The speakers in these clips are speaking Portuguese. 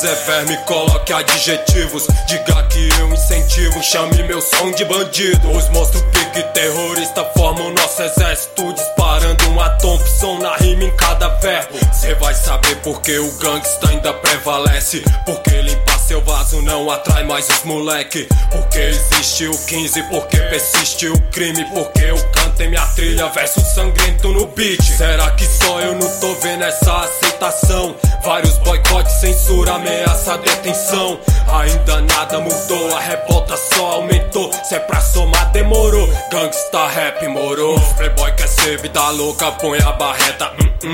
quiser verme, coloque adjetivos. Diga que eu incentivo, chame meu som de bandido. Os monstros pique terrorista formam nosso exército, disparando uma Thompson na rima em cada verbo. Cê vai saber porque o gangsta ainda prevalece, porque limpar seu vaso não atrai mais os moleque, porque existe o 15, porque persiste o crime, porque eu canto em minha trilha verso sangrento no beat. Será que só eu não tô vendo essa aceitação? Vários boicotes, censura, ameaça, detenção. Ainda nada mudou, a revolta só aumentou. Se é pra somar demorou, gangsta rap morou. Playboy quer ser vida louca, põe a barreta.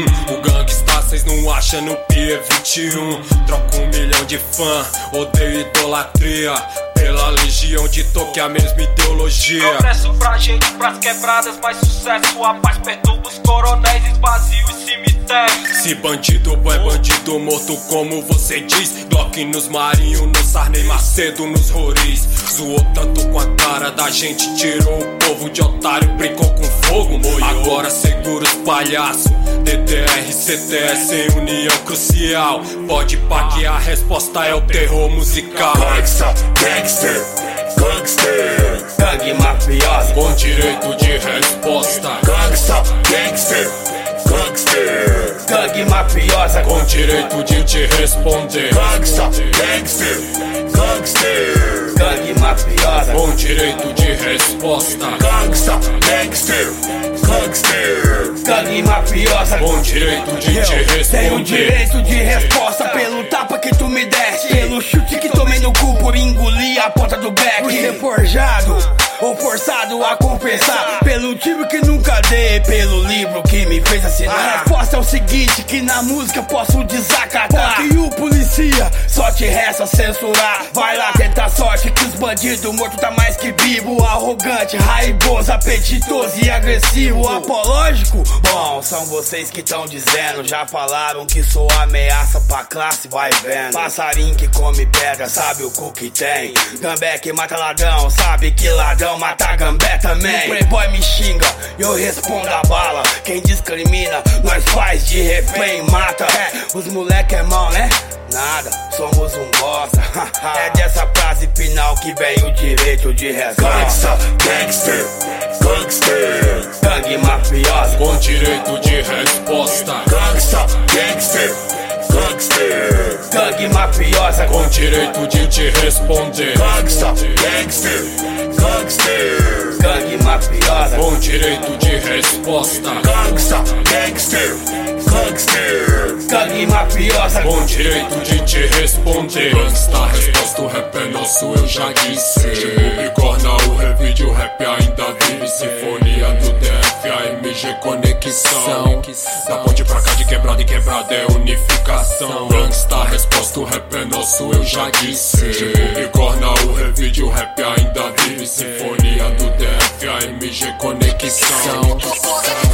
O gangsta cês não acham no PIE 21. Troca 1 milhão de fã, odeio idolatria. Pela legião de toque a mesma ideologia. Progresso pra gente, pras quebradas, mais sucesso. A paz perturba os coronéis, esvazia os cemitérios. Se bandido é bandido morto como você diz. Glock nos marinhos, no Sarney Macedo nos Roriz. Zoou tanto com a cara da gente, tirou o povo de otário, brincou com fogo, moiou. Agora segura os palhaços, DDR, CTS em união crucial. Pode pá que a resposta é o terror musical. Gangsta, gangster, gangster, Gangue mafiosa com direito de resposta. gangsta, gangster, gangster, Gangue mafiosa Com direito de te responder. gangsta, gangster, gangster, Gangue mafiosa Com direito de resposta. gangsta, gangster, gangster. Gangue mafiosa Com direito de te Tenho responder. direito de resposta pelo tapa que tu me deste, pelo chute que tomei no cu por engolir a ponta do beck, por ser forjado ou forçado a confessar, pelo tiro que nunca dei, pelo livro que me fez assinar. A resposta é o seguinte, que na música posso desacatar. Que o policia só te resta censurar. Vai lá tentar sorte que os bandidos mortos tá mais que vivo. Arrogante, raivoso, apetitoso e agressivo. Apológico? Bom, são vocês que tão dizendo. Já falaram que sou ameaça pra classe, vai vendo. Passarinho que come pedra, sabe o cu que tem. Gambé que mata ladrão, sabe que ladrão mata gambé também. Playboy me xinga, eu respondo a bala. Quem discrimina, nós faz de refém, mata. Os moleque é mão, né? Nada, somos um bosta. É dessa frase final que vem o direito de resposta. Gangsta, gangster, gangster, Gangue mafiosa Com direito de resposta. gangsta, gangster, gangster, Gangue mafiosa Com direito de te responder. gangsta, gangster, gangster, Gangue mafiosa Com direito de resposta. gangsta, gangster, gangster. Gangue mafiosa Com direito de te responder. Gangsta, resposta, o rap é nosso, eu já disse. Tipo bigorna, o revide, o rap ainda vive. Sinfonia do DF, AMG Conexão. Da ponte pra cá, de quebrada em quebrada é unificação. Gangsta, resposta, o rap é nosso, eu já disse. Tipo bigorna, o revide, o rap ainda vive. Sinfonia do DF, AMG Conexão.